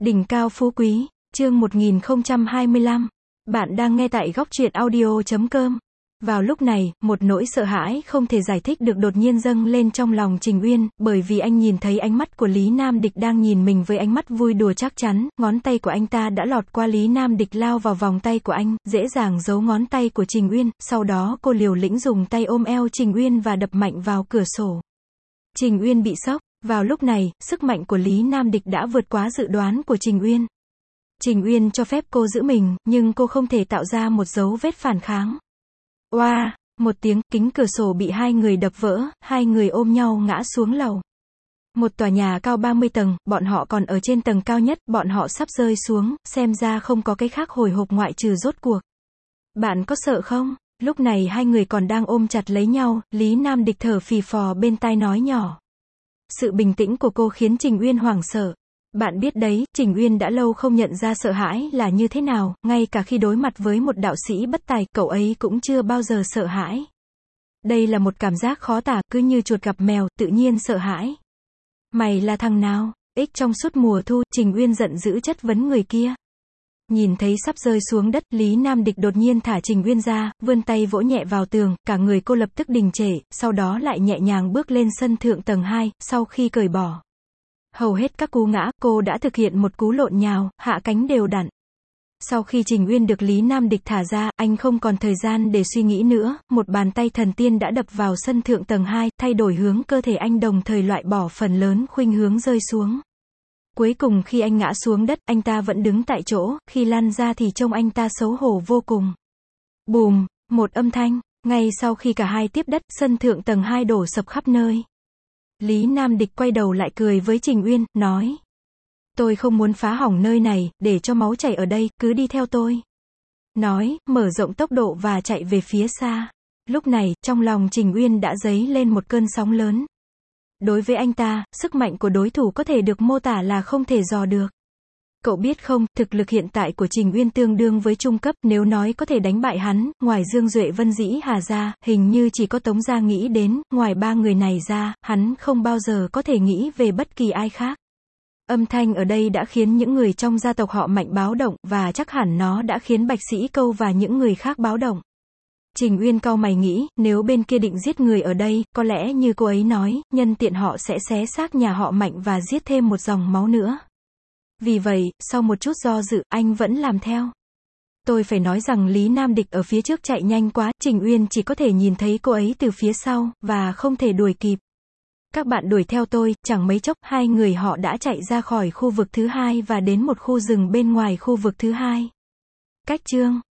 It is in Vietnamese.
Đỉnh cao phú quý, chương 1025. Bạn đang nghe tại góc truyện audio.com. Vào lúc này, một nỗi sợ hãi không thể giải thích được đột nhiên dâng lên trong lòng Trình Uyên, bởi vì anh nhìn thấy ánh mắt của Lý Nam Địch đang nhìn mình với ánh mắt vui đùa chắc chắn, ngón tay của anh ta đã lọt qua Lý Nam Địch lao vào vòng tay của anh, dễ dàng giấu ngón tay của Trình Uyên, sau đó cô liều lĩnh dùng tay ôm eo Trình Uyên và đập mạnh vào cửa sổ. Trình Uyên bị sốc. Vào lúc này, sức mạnh của Lý Nam Địch đã vượt quá dự đoán của Trình Uyên. Trình Uyên cho phép cô giữ mình, nhưng cô không thể tạo ra một dấu vết phản kháng. Oa, một tiếng, kính cửa sổ bị hai người đập vỡ, hai người ôm nhau ngã xuống lầu. Một tòa nhà cao 30 tầng, bọn họ còn ở trên tầng cao nhất, bọn họ sắp rơi xuống, xem ra không có cái khác hồi hộp ngoại trừ rốt cuộc. Bạn có sợ không? Lúc này hai người còn đang ôm chặt lấy nhau, Lý Nam Địch thở phì phò bên tai nói nhỏ. Sự bình tĩnh của cô khiến Trình Uyên hoảng sợ. Bạn biết đấy, Trình Uyên đã lâu không nhận ra sợ hãi là như thế nào, ngay cả khi đối mặt với một đạo sĩ bất tài, cậu ấy cũng chưa bao giờ sợ hãi. Đây là một cảm giác khó tả, cứ như chuột gặp mèo, tự nhiên sợ hãi. Mày là thằng nào? Trong suốt mùa thu, Trình Uyên giận dữ chất vấn người kia. Nhìn thấy sắp rơi xuống đất, Lý Nam Địch đột nhiên thả Trình Uyên ra, vươn tay vỗ nhẹ vào tường, cả người cô lập tức đình trệ, sau đó lại nhẹ nhàng bước lên sân thượng tầng 2, sau khi cởi bỏ hầu hết các cú ngã, cô đã thực hiện một cú lộn nhào, hạ cánh đều đặn. Sau khi Trình Uyên được Lý Nam Địch thả ra, anh không còn thời gian để suy nghĩ nữa, một bàn tay thần tiên đã đập vào sân thượng tầng 2, thay đổi hướng cơ thể anh đồng thời loại bỏ phần lớn khuynh hướng rơi xuống. Cuối cùng khi anh ngã xuống đất, anh ta vẫn đứng tại chỗ, khi lăn ra thì trông anh ta xấu hổ vô cùng. Bùm, một âm thanh, ngay sau khi cả hai tiếp đất, sân thượng tầng 2 đổ sập khắp nơi. Lý Nam Địch quay đầu lại cười với Trình Uyên, nói. Tôi không muốn phá hỏng nơi này, để cho máu chảy ở đây, cứ đi theo tôi. Nói, mở rộng tốc độ và chạy về phía xa. Lúc này, trong lòng Trình Uyên đã dấy lên một cơn sóng lớn. Đối với anh ta, sức mạnh của đối thủ có thể được mô tả là không thể dò được. Cậu biết không, thực lực hiện tại của Trình Uyên tương đương với trung cấp, nếu nói có thể đánh bại hắn, ngoài Dương Duệ Vân Dĩ Hà ra, hình như chỉ có Tống Gia nghĩ đến, ngoài ba người này ra, hắn không bao giờ có thể nghĩ về bất kỳ ai khác. Âm thanh ở đây đã khiến những người trong gia tộc họ Mạnh báo động, và chắc hẳn nó đã khiến Bạch Sĩ Câu và những người khác báo động. Trình Uyên cau mày nghĩ, nếu bên kia định giết người ở đây, có lẽ như cô ấy nói, nhân tiện họ sẽ xé xác nhà họ Mạnh và giết thêm một dòng máu nữa. Vì vậy, sau một chút do dự, anh vẫn làm theo. Tôi phải nói rằng Lý Nam Địch ở phía trước chạy nhanh quá, Trình Uyên chỉ có thể nhìn thấy cô ấy từ phía sau, và không thể đuổi kịp. Các bạn đuổi theo tôi, chẳng mấy chốc, hai người họ đã chạy ra khỏi khu vực thứ hai và đến một khu rừng bên ngoài khu vực thứ hai. Cách chương